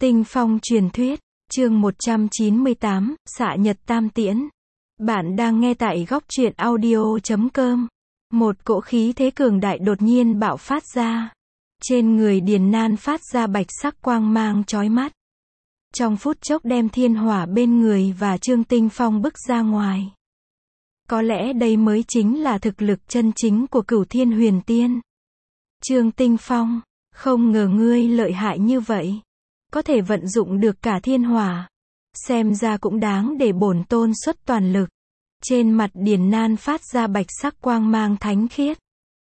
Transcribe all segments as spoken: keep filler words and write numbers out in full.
Tinh Phong truyền thuyết, chương một trăm chín mươi tám, xạ nhật tam tiễn. Bạn đang nghe tại góc truyện audio chấm com. Một cỗ khí thế cường đại đột nhiên bạo phát ra. Trên người Điền Nan phát ra bạch sắc quang mang chói mắt. Trong phút chốc đem thiên hỏa bên người và Trương Tinh Phong bức ra ngoài. Có lẽ đây mới chính là thực lực chân chính của Cửu Thiên Huyền Tiên. Trương Tinh Phong, không ngờ ngươi lợi hại như vậy. Có thể vận dụng được cả thiên hỏa. Xem ra cũng đáng để bổn tôn xuất toàn lực. Trên mặt Điền Nan phát ra bạch sắc quang mang thánh khiết.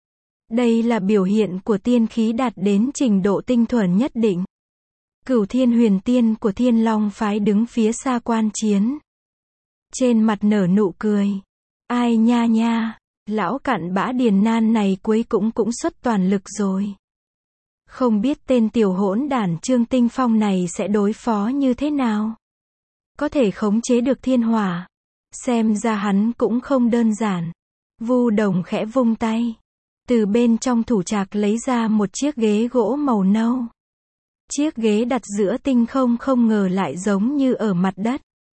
Đây là biểu hiện của tiên khí đạt đến trình độ tinh thuần nhất định. Cửu Thiên Huyền Tiên của Thiên Long phái đứng phía xa quan chiến. Trên mặt nở nụ cười. Ai nha nha, lão cặn bã Điền Nan này cuối cũng cũng xuất toàn lực rồi. Không biết tên tiểu hỗn đản Trương Tinh Phong này sẽ đối phó như thế nào. Có thể khống chế được thiên hỏa. Xem ra hắn cũng không đơn giản. Vu Đồng khẽ vung tay. Từ bên trong thủ trạc lấy ra một chiếc ghế gỗ màu nâu. Chiếc ghế đặt giữa tinh không không ngờ lại giống như ở mặt đất.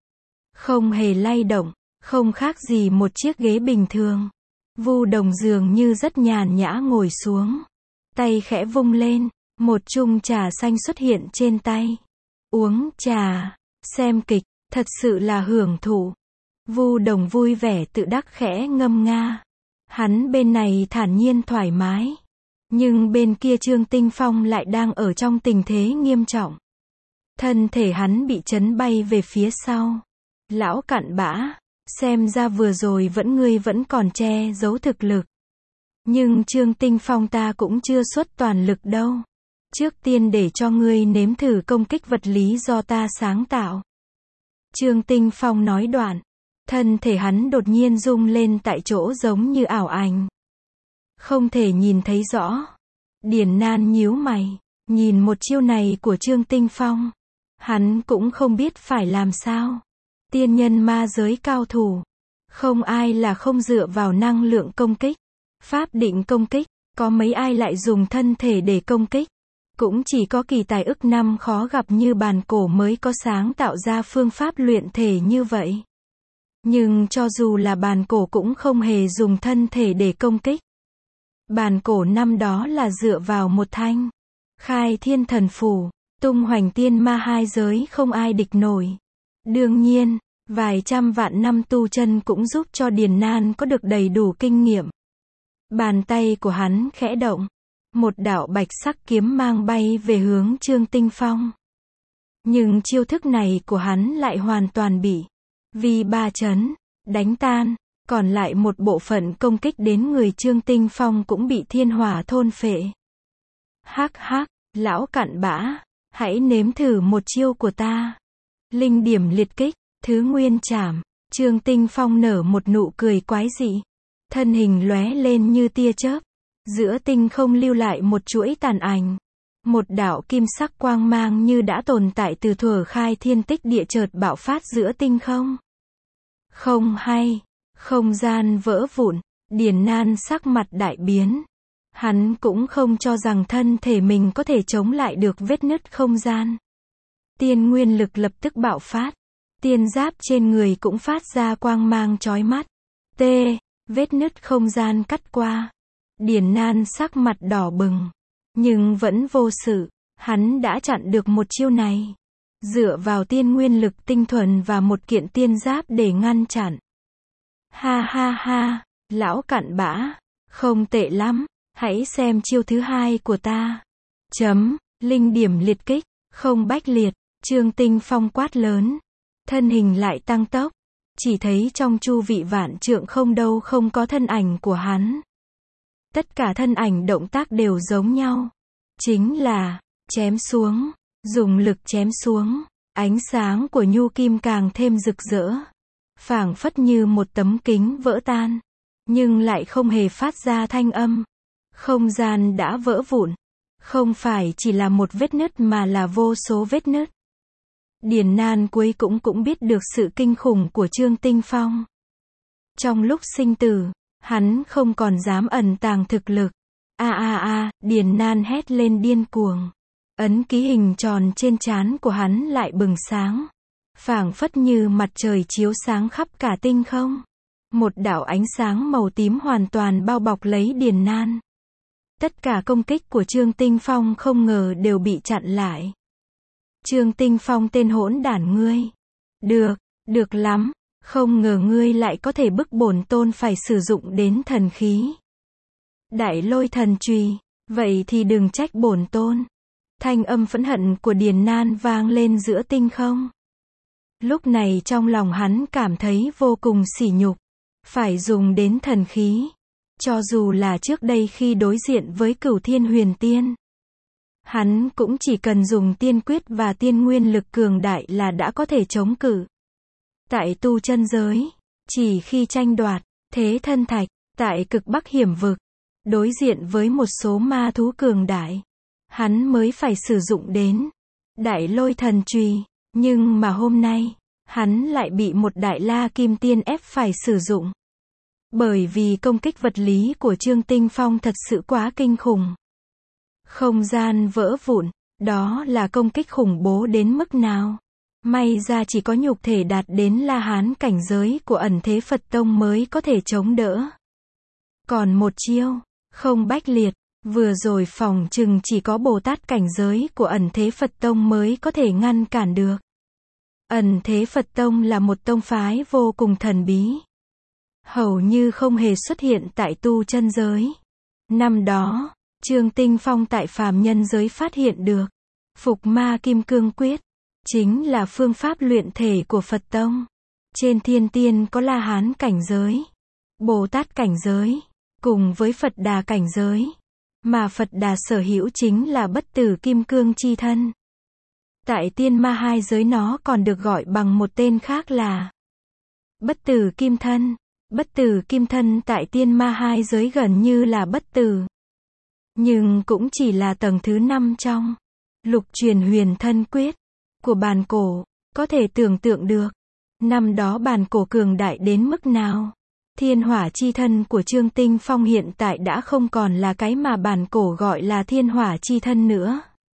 Không hề lay động, không khác gì một chiếc ghế bình thường. Vu Đồng dường như rất nhàn nhã ngồi xuống. Tay khẽ vung lên, một chung trà xanh xuất hiện trên tay. Uống trà, xem kịch, thật sự là hưởng thụ. Vu Đồng vui vẻ tự đắc khẽ ngâm nga. Hắn bên này thản nhiên thoải mái. Nhưng bên kia Trương Tinh Phong lại đang ở trong tình thế nghiêm trọng. Thân thể hắn bị chấn bay về phía sau. Lão cặn bã, xem ra vừa rồi vẫn ngươi vẫn còn che giấu thực lực. Nhưng Trương Tinh Phong ta cũng chưa xuất toàn lực đâu. Trước tiên để cho ngươi nếm thử công kích vật lý do ta sáng tạo. Trương Tinh Phong nói đoạn. Thân thể hắn đột nhiên rung lên tại chỗ giống như ảo ảnh. Không thể nhìn thấy rõ. Điền Nan nhíu mày. Nhìn một chiêu này của Trương Tinh Phong. Hắn cũng không biết phải làm sao. Tiên nhân ma giới cao thủ. Không ai là không dựa vào năng lượng công kích. Pháp định công kích. Có mấy ai lại dùng thân thể để công kích. Cũng chỉ có kỳ tài ức năm khó gặp như bàn cổ mới có sáng tạo ra phương pháp luyện thể như vậy. Nhưng cho dù là bàn cổ cũng không hề dùng thân thể để công kích. Bàn cổ năm đó là dựa vào một thanh khai thiên thần phù, tung hoành tiên ma hai giới không ai địch nổi. Đương nhiên, vài trăm vạn năm tu chân cũng giúp cho Điền Nan có được đầy đủ kinh nghiệm. Bàn tay của hắn khẽ động. Một đạo bạch sắc kiếm mang bay về hướng Trương Tinh Phong. Nhưng chiêu thức này của hắn lại hoàn toàn bị vì ba chấn, đánh tan. Còn lại một bộ phận công kích đến người Trương Tinh Phong cũng bị thiên hỏa thôn phệ. Hắc hắc, lão cặn bã, hãy nếm thử một chiêu của ta. Linh điểm liệt kích, thứ nguyên trảm. Trương Tinh Phong nở một nụ cười quái dị. Thân hình lóe lên như tia chớp. Giữa tinh không lưu lại một chuỗi tàn ảnh. Một đạo kim sắc quang mang như đã tồn tại từ thuở khai thiên tích địa chợt bạo phát giữa tinh không. Không hay. Không gian vỡ vụn, Điền Nan sắc mặt đại biến. Hắn cũng không cho rằng thân thể mình có thể chống lại được vết nứt không gian. Tiên nguyên lực lập tức bạo phát. Tiên giáp trên người cũng phát ra quang mang chói mắt. T. Vết nứt không gian cắt qua. Điền Nan sắc mặt đỏ bừng. Nhưng vẫn vô sự. Hắn đã chặn được một chiêu này. Dựa vào tiên nguyên lực tinh thuần và một kiện tiên giáp để ngăn chặn. Ha ha ha, lão cặn bã, không tệ lắm, hãy xem chiêu thứ hai của ta. Chấm, linh điểm liệt kích, không bách liệt, Trương Tinh Phong quát lớn. Thân hình lại tăng tốc, chỉ thấy trong chu vị vạn trượng không đâu không có thân ảnh của hắn. Tất cả thân ảnh động tác đều giống nhau. Chính là, chém xuống, dùng lực chém xuống, ánh sáng của nhu kim càng thêm rực rỡ. Phảng phất như một tấm kính vỡ tan, nhưng lại không hề phát ra thanh âm. Không gian đã vỡ vụn, không phải chỉ là một vết nứt mà là vô số vết nứt. Điền Nan cuối cũng cũng biết được sự kinh khủng của Trương Tinh Phong. Trong lúc sinh tử, hắn không còn dám ẩn tàng thực lực. A a a, Điền Nan hét lên điên cuồng. Ấn ký hình tròn trên trán của hắn lại bừng sáng, phảng phất như mặt trời chiếu sáng khắp cả tinh không. Một đạo ánh sáng màu tím hoàn toàn bao bọc lấy Điền Nan. Tất cả công kích của Trương Tinh Phong không ngờ đều bị chặn lại. Trương Tinh Phong, tên hỗn đản ngươi. Được, được lắm, không ngờ ngươi lại có thể bức bổn tôn phải sử dụng đến thần khí. Đại Lôi Thần Chùy, vậy thì đừng trách bổn tôn. Thanh âm phẫn hận của Điền Nan vang lên giữa tinh không. Lúc này trong lòng hắn cảm thấy vô cùng sỉ nhục. Phải dùng đến thần khí. Cho dù là trước đây khi đối diện với Cửu Thiên Huyền Tiên, hắn cũng chỉ cần dùng tiên quyết và tiên nguyên lực cường đại là đã có thể chống cự. Tại tu chân giới, chỉ khi tranh đoạt thế thân thạch, tại cực Bắc hiểm vực, đối diện với một số ma thú cường đại, hắn mới phải sử dụng đến Đại Lôi Thần Chùy. Nhưng mà hôm nay, hắn lại bị một Đại La Kim Tiên ép phải sử dụng. Bởi vì công kích vật lý của Trương Tinh Phong thật sự quá kinh khủng. Không gian vỡ vụn, đó là công kích khủng bố đến mức nào. May ra chỉ có nhục thể đạt đến La Hán cảnh giới của Ẩn Thế Phật Tông mới có thể chống đỡ. Còn một chiêu, không bách liệt, vừa rồi phòng chừng chỉ có Bồ Tát cảnh giới của Ẩn Thế Phật Tông mới có thể ngăn cản được. Ẩn Thế Phật Tông là một tông phái vô cùng thần bí. Hầu như không hề xuất hiện tại tu chân giới. Năm đó, Trương Tinh Phong tại phàm nhân giới phát hiện được Phục Ma Kim Cương Quyết, chính là phương pháp luyện thể của Phật Tông. Trên thiên tiên có La Hán cảnh giới, Bồ Tát cảnh giới, cùng với Phật Đà cảnh giới. Mà Phật Đà sở hữu chính là bất tử kim cương chi thân. Tại tiên ma hai giới nó còn được gọi bằng một tên khác là bất tử kim thân. Bất tử kim thân tại tiên ma hai giới gần như là bất tử. Nhưng cũng chỉ là tầng thứ năm trong lục truyền huyền thân quyết của bàn cổ. Có thể tưởng tượng được, năm đó bàn cổ cường đại đến mức nào. Thiên hỏa chi thân của Trương Tinh Phong hiện tại đã không còn là cái mà bàn cổ gọi là thiên hỏa chi thân nữa.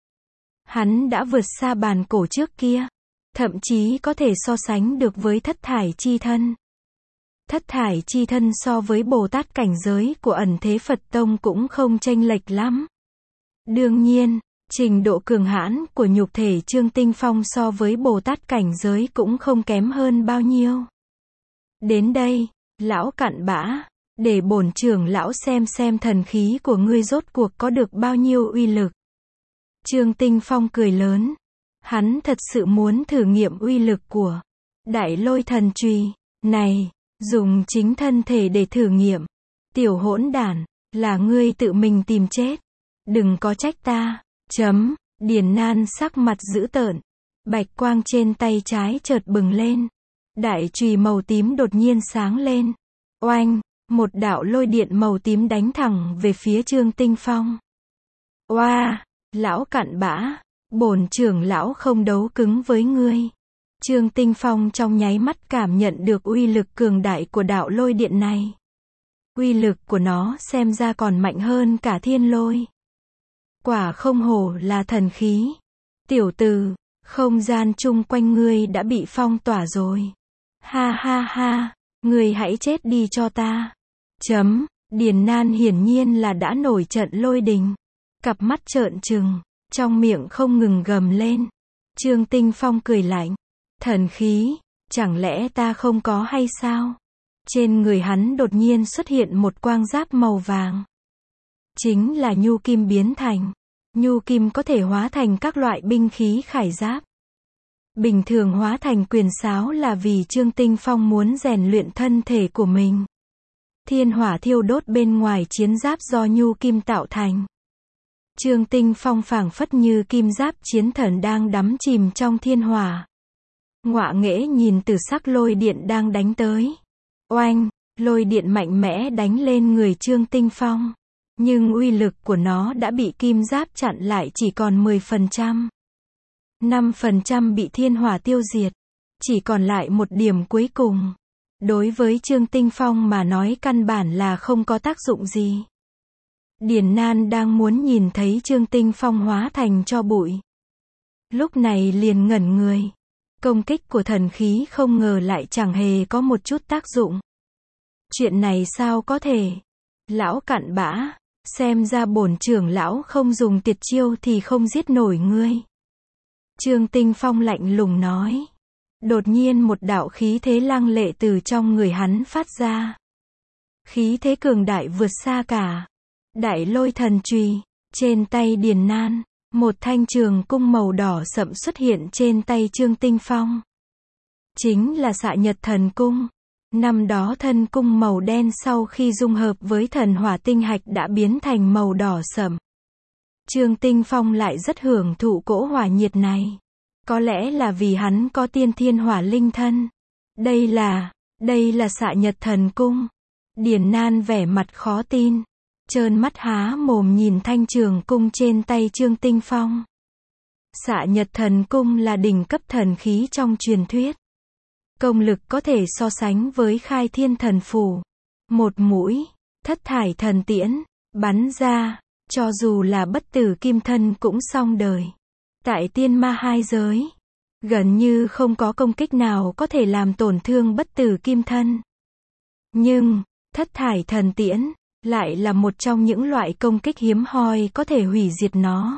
Hắn đã vượt xa bàn cổ trước kia. Thậm chí có thể so sánh được với thất thải chi thân. Thất thải chi thân so với Bồ Tát cảnh giới của Ẩn Thế Phật Tông cũng không chênh lệch lắm. Đương nhiên, trình độ cường hãn của nhục thể Trương Tinh Phong so với Bồ Tát cảnh giới cũng không kém hơn bao nhiêu. Đến đây, lão cặn bã, để bổn trưởng lão xem xem thần khí của ngươi rốt cuộc có được bao nhiêu uy lực. Trương Tinh Phong cười lớn. Hắn thật sự muốn thử nghiệm uy lực của Đại Lôi Thần Chùy này. Dùng chính thân thể để thử nghiệm. Tiểu hỗn đản, là ngươi tự mình tìm chết. Đừng có trách ta. Chấm. Điền Nan sắc mặt dữ tợn. Bạch quang trên tay trái chợt bừng lên. Đại chùy màu tím đột nhiên sáng lên. Oanh, một đạo lôi điện màu tím đánh thẳng về phía Trương Tinh Phong. Oa, lão cặn bã, bổn trưởng lão không đấu cứng với ngươi. Trương Tinh Phong trong nháy mắt cảm nhận được uy lực cường đại của đạo lôi điện này. Uy lực của nó xem ra còn mạnh hơn cả thiên lôi. Quả không hổ là thần khí. Tiểu tử, không gian chung quanh ngươi đã bị phong tỏa rồi. Ha ha ha, ngươi hãy chết đi cho ta. Chấm, Điền Nan hiển nhiên là đã nổi trận lôi đình. Cặp mắt trợn trừng, trong miệng không ngừng gầm lên. Trương Tinh Phong cười lạnh. Thần khí, chẳng lẽ ta không có hay sao? Trên người hắn đột nhiên xuất hiện một quang giáp màu vàng. Chính là nhu kim biến thành. Nhu kim có thể hóa thành các loại binh khí khải giáp. Bình thường hóa thành quyền sáo là vì Trương Tinh Phong muốn rèn luyện thân thể của mình. Thiên hỏa thiêu đốt bên ngoài chiến giáp do nhu kim tạo thành. Trương Tinh Phong phảng phất như kim giáp chiến thần đang đắm chìm trong thiên hỏa. Ngọa nghễ nhìn từ sắc lôi điện đang đánh tới. Oanh, lôi điện mạnh mẽ đánh lên người Trương Tinh Phong. Nhưng uy lực của nó đã bị kim giáp chặn lại chỉ còn mười phần trăm. năm phần trăm bị thiên hỏa tiêu diệt. Chỉ còn lại một điểm cuối cùng. Đối với Trương Tinh Phong mà nói căn bản là không có tác dụng gì. Điền Nan đang muốn nhìn thấy Trương Tinh Phong hóa thành tro bụi. Lúc này liền ngẩn người. Công kích của thần khí không ngờ lại chẳng hề có một chút tác dụng. Chuyện này sao có thể? Lão cặn bã, xem ra bổn trưởng lão không dùng tuyệt chiêu thì không giết nổi ngươi. Trương Tinh Phong lạnh lùng nói. Đột nhiên một đạo khí thế lăng lệ từ trong người hắn phát ra. Khí thế cường đại vượt xa cả. Đại lôi thần chùy. Trên tay Điền Nan, một thanh trường cung màu đỏ sậm xuất hiện trên tay Trương Tinh Phong. Chính là Xạ Nhật Thần Cung. Năm đó thân cung màu đen sau khi dung hợp với thần hỏa tinh hạch đã biến thành màu đỏ sậm. Trương Tinh Phong lại rất hưởng thụ cỗ hỏa nhiệt này. Có lẽ là vì hắn có tiên thiên hỏa linh thân. Đây là, đây là Xạ Nhật Thần Cung. Điền Nan vẻ mặt khó tin. Trơn mắt há mồm nhìn thanh trường cung trên tay Trương Tinh Phong. Xạ Nhật Thần Cung là đỉnh cấp thần khí trong truyền thuyết. Công lực có thể so sánh với Khai Thiên Thần Phù. Một mũi, thất thải thần tiễn, bắn ra, cho dù là bất tử kim thân cũng xong đời. Tại tiên ma hai giới, gần như không có công kích nào có thể làm tổn thương bất tử kim thân. Nhưng, thất thải thần tiễn, lại là một trong những loại công kích hiếm hoi có thể hủy diệt nó.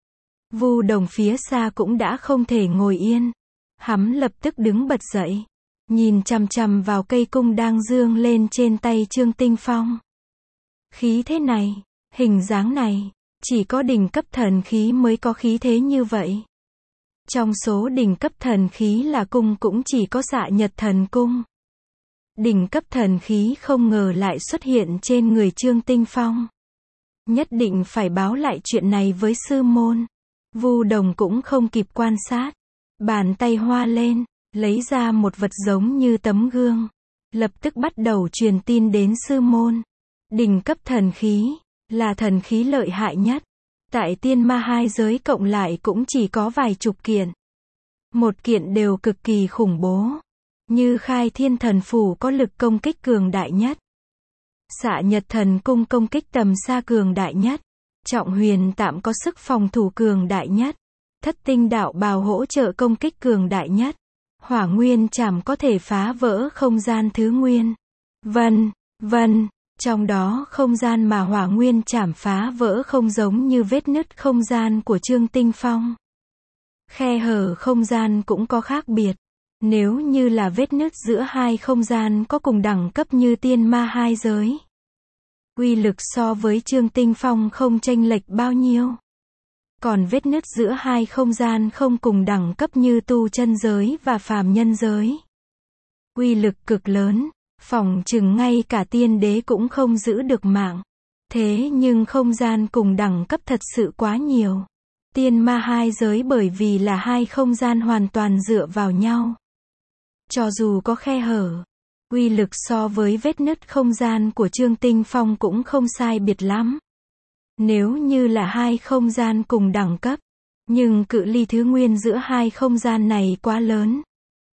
Vu Đồng phía xa cũng đã không thể ngồi yên. Hắn lập tức đứng bật dậy, nhìn chằm chằm vào cây cung đang dương lên trên tay Trương Tinh Phong. Khí thế này, hình dáng này, chỉ có đỉnh cấp thần khí mới có khí thế như vậy. Trong số đỉnh cấp thần khí là cung cũng chỉ có Xạ Nhật Thần Cung. Đỉnh cấp thần khí không ngờ lại xuất hiện trên người Trương Tinh Phong. Nhất định phải báo lại chuyện này với sư môn. Vu Đồng cũng không kịp quan sát. Bàn tay hoa lên, lấy ra một vật giống như tấm gương. Lập tức bắt đầu truyền tin đến sư môn. Đỉnh cấp thần khí, là thần khí lợi hại nhất. Tại tiên ma hai giới cộng lại cũng chỉ có vài chục kiện. Một kiện đều cực kỳ khủng bố. Như Khai Thiên Thần Phù có lực công kích cường đại nhất. Xạ Nhật Thần Cung công kích tầm xa cường đại nhất. Trọng Huyền Tạm có sức phòng thủ cường đại nhất. Thất Tinh Đạo Bào hỗ trợ công kích cường đại nhất. Hỏa Nguyên Trảm có thể phá vỡ không gian thứ nguyên. Vân, vân, trong đó không gian mà Hỏa Nguyên Trảm phá vỡ không giống như vết nứt không gian của Trương Tinh Phong. Khe hở không gian cũng có khác biệt. Nếu như là vết nứt giữa hai không gian có cùng đẳng cấp như tiên ma hai giới, uy lực so với Trương Tinh Phong không chênh lệch bao nhiêu. Còn vết nứt giữa hai không gian không cùng đẳng cấp như tu chân giới và phàm nhân giới, uy lực cực lớn, phỏng chừng ngay cả tiên đế cũng không giữ được mạng. Thế nhưng không gian cùng đẳng cấp thật sự quá nhiều. Tiên ma hai giới bởi vì là hai không gian hoàn toàn dựa vào nhau. Cho dù có khe hở, uy lực so với vết nứt không gian của Trương Tinh Phong cũng không sai biệt lắm. Nếu như là hai không gian cùng đẳng cấp, nhưng cự ly thứ nguyên giữa hai không gian này quá lớn.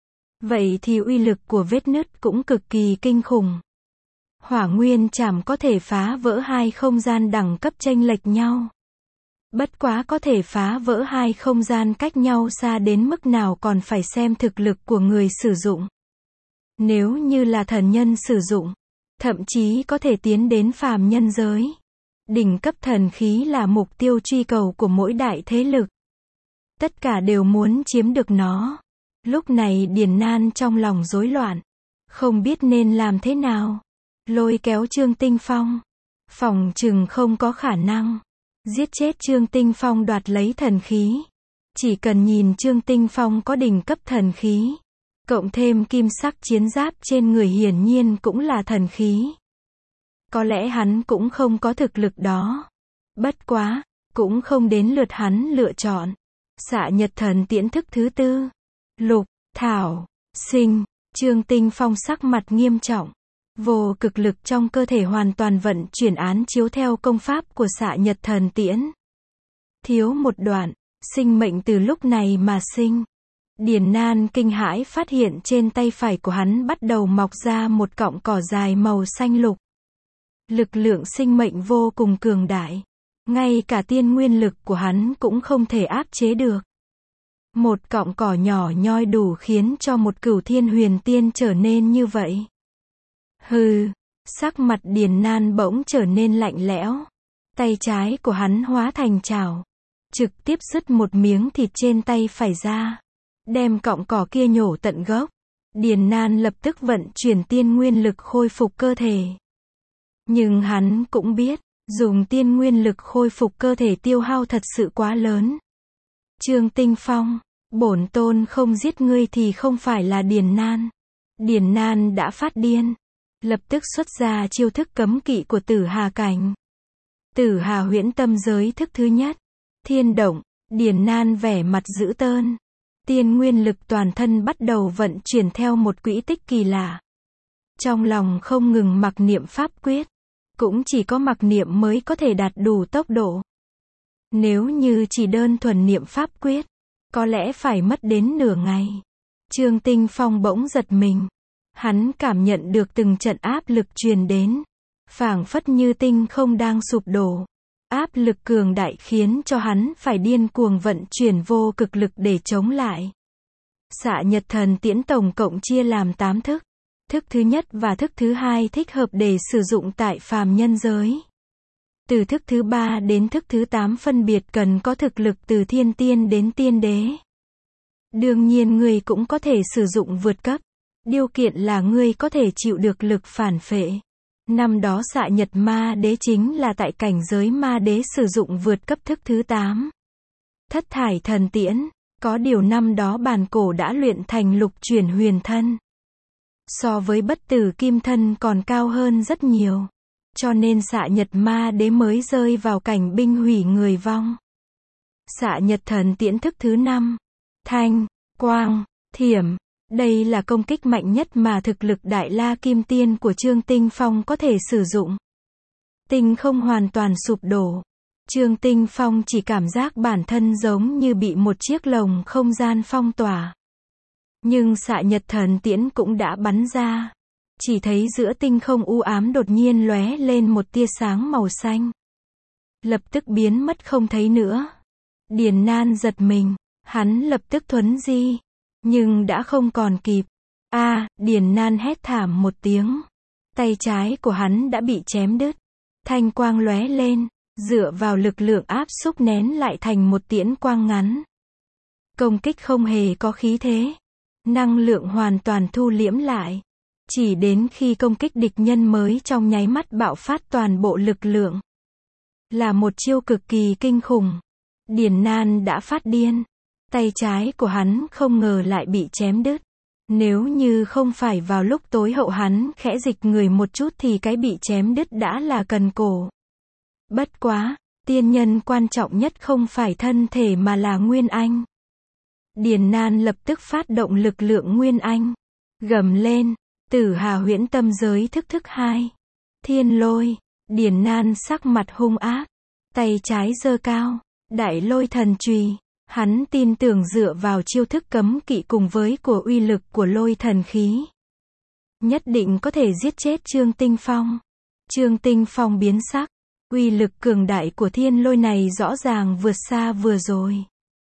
Vậy thì uy lực của vết nứt cũng cực kỳ kinh khủng. Hỏa Nguyên Trảm có thể phá vỡ hai không gian đẳng cấp chênh lệch nhau. Bất quá có thể phá vỡ hai không gian cách nhau xa đến mức nào còn phải xem thực lực của người sử dụng. Nếu như là thần nhân sử dụng, thậm chí có thể tiến đến phàm nhân giới. Đỉnh cấp thần khí là mục tiêu truy cầu của mỗi đại thế lực. Tất cả đều muốn chiếm được nó. Lúc này Điền Nan trong lòng rối loạn, không biết nên làm thế nào. Lôi kéo Trương Tinh Phong, phòng chừng không có khả năng giết chết Trương Tinh Phong đoạt lấy thần khí. Chỉ cần nhìn Trương Tinh Phong có đỉnh cấp thần khí, cộng thêm kim sắc chiến giáp trên người hiển nhiên cũng là thần khí. Có lẽ hắn cũng không có thực lực đó. Bất quá, cũng không đến lượt hắn lựa chọn. Xạ Nhật Thần Tiễn thức thứ tư. Lục, Thảo, Sinh. Trương Tinh Phong sắc mặt nghiêm trọng. Vô cực lực trong cơ thể hoàn toàn vận chuyển án chiếu theo công pháp của Xạ Nhật Thần Tiễn. Thiếu một đoạn, sinh mệnh từ lúc này mà sinh. Điền Nan kinh hãi phát hiện trên tay phải của hắn bắt đầu mọc ra một cọng cỏ dài màu xanh lục. Lực lượng sinh mệnh vô cùng cường đại. Ngay cả tiên nguyên lực của hắn cũng không thể áp chế được. Một cọng cỏ nhỏ nhoi đủ khiến cho một cửu thiên huyền tiên trở nên như vậy. Hừ, sắc mặt Điền Nan bỗng trở nên lạnh lẽo. Tay trái của hắn hóa thành chảo. Trực tiếp sứt một miếng thịt trên tay phải ra. Đem cọng cỏ kia nhổ tận gốc. Điền Nan lập tức vận chuyển tiên nguyên lực khôi phục cơ thể. Nhưng hắn cũng biết, dùng tiên nguyên lực khôi phục cơ thể tiêu hao thật sự quá lớn. Trương Tinh Phong, bổn tôn không giết ngươi thì không phải là Điền Nan. Điền Nan đã phát điên. Lập tức xuất ra chiêu thức cấm kỵ của Tử Hà cảnh. Tử Hà huyễn tâm giới thức thứ nhất. Thiên động, Điền Nan vẻ mặt dữ tợn. Tiên nguyên lực toàn thân bắt đầu vận chuyển theo một quỹ tích kỳ lạ. Trong lòng không ngừng mặc niệm pháp quyết. Cũng chỉ có mặc niệm mới có thể đạt đủ tốc độ. Nếu như chỉ đơn thuần niệm pháp quyết, có lẽ phải mất đến nửa ngày. Trương Tinh Phong bỗng giật mình. Hắn cảm nhận được từng trận áp lực truyền đến. Phảng phất như tinh không đang sụp đổ. Áp lực cường đại khiến cho hắn phải điên cuồng vận chuyển vô cực lực để chống lại. Xạ Nhật Thần Tiễn tổng cộng chia làm tám thức. Thức thứ nhất và thức thứ hai thích hợp để sử dụng tại phàm nhân giới. Từ thức thứ ba đến thức thứ tám phân biệt cần có thực lực từ thiên tiên đến tiên đế. Đương nhiên ngươi cũng có thể sử dụng vượt cấp. Điều kiện là ngươi có thể chịu được lực phản phệ. Năm đó Xạ Nhật Ma Đế chính là tại cảnh giới Ma Đế sử dụng vượt cấp thức thứ tám. Thất thải thần tiễn, có điều năm đó bản cổ đã luyện thành lục chuyển huyền thân. So với bất tử kim thân còn cao hơn rất nhiều. Cho nên Xạ Nhật Ma Đế mới rơi vào cảnh binh hủy người vong. Xạ Nhật Thần Tiễn thức thứ năm. Thanh, quang, thiểm. Đây là công kích mạnh nhất mà thực lực Đại La Kim Tiên của Trương Tinh Phong có thể sử dụng. Tinh không hoàn toàn sụp đổ. Trương Tinh Phong chỉ cảm giác bản thân giống như bị một chiếc lồng không gian phong tỏa. Nhưng Xạ Nhật Thần Tiễn cũng đã bắn ra. Chỉ thấy giữa tinh không u ám đột nhiên lóe lên một tia sáng màu xanh. Lập tức biến mất không thấy nữa. Điền Nan giật mình. Hắn lập tức thuấn di. Nhưng đã không còn kịp. A, à, Điền Nan hét thảm một tiếng. Tay trái của hắn đã bị chém đứt. Thanh quang lóe lên. Dựa vào lực lượng áp xúc nén lại thành một tiễn quang ngắn. Công kích không hề có khí thế. Năng lượng hoàn toàn thu liễm lại. Chỉ đến khi công kích địch nhân mới trong nháy mắt bạo phát toàn bộ lực lượng. Là một chiêu cực kỳ kinh khủng. Điền Nan đã phát điên. Tay trái của hắn không ngờ lại bị chém đứt. Nếu như không phải vào lúc tối hậu hắn khẽ dịch người một chút thì cái bị chém đứt đã là cần cổ. Bất quá, tiên nhân quan trọng nhất không phải thân thể mà là Nguyên Anh. Điền Nan lập tức phát động lực lượng Nguyên Anh. Gầm lên, Tử Hà huyễn tâm giới thức thức hai. Thiên lôi, Điền Nan sắc mặt hung ác. Tay trái giơ cao, đại lôi thần chùy. Hắn tin tưởng dựa vào chiêu thức cấm kỵ cùng với của uy lực của lôi thần khí. Nhất định có thể giết chết Trương Tinh Phong. Trương Tinh Phong biến sắc. Uy lực cường đại của thiên lôi này rõ ràng vượt xa vừa rồi.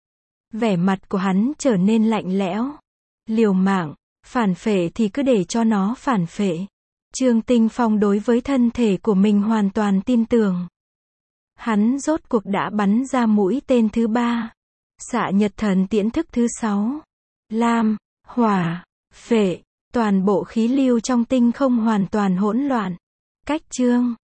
Vẻ mặt của hắn trở nên lạnh lẽo. Liều mạng, phản phệ thì cứ để cho nó phản phệ. Trương Tinh Phong đối với thân thể của mình hoàn toàn tin tưởng. Hắn rốt cuộc đã bắn ra mũi tên thứ ba. Xạ Nhật Thần Tiễn thức thứ sáu. Lam, hỏa, phệ, toàn bộ khí lưu trong tinh không hoàn toàn hỗn loạn. Cách chương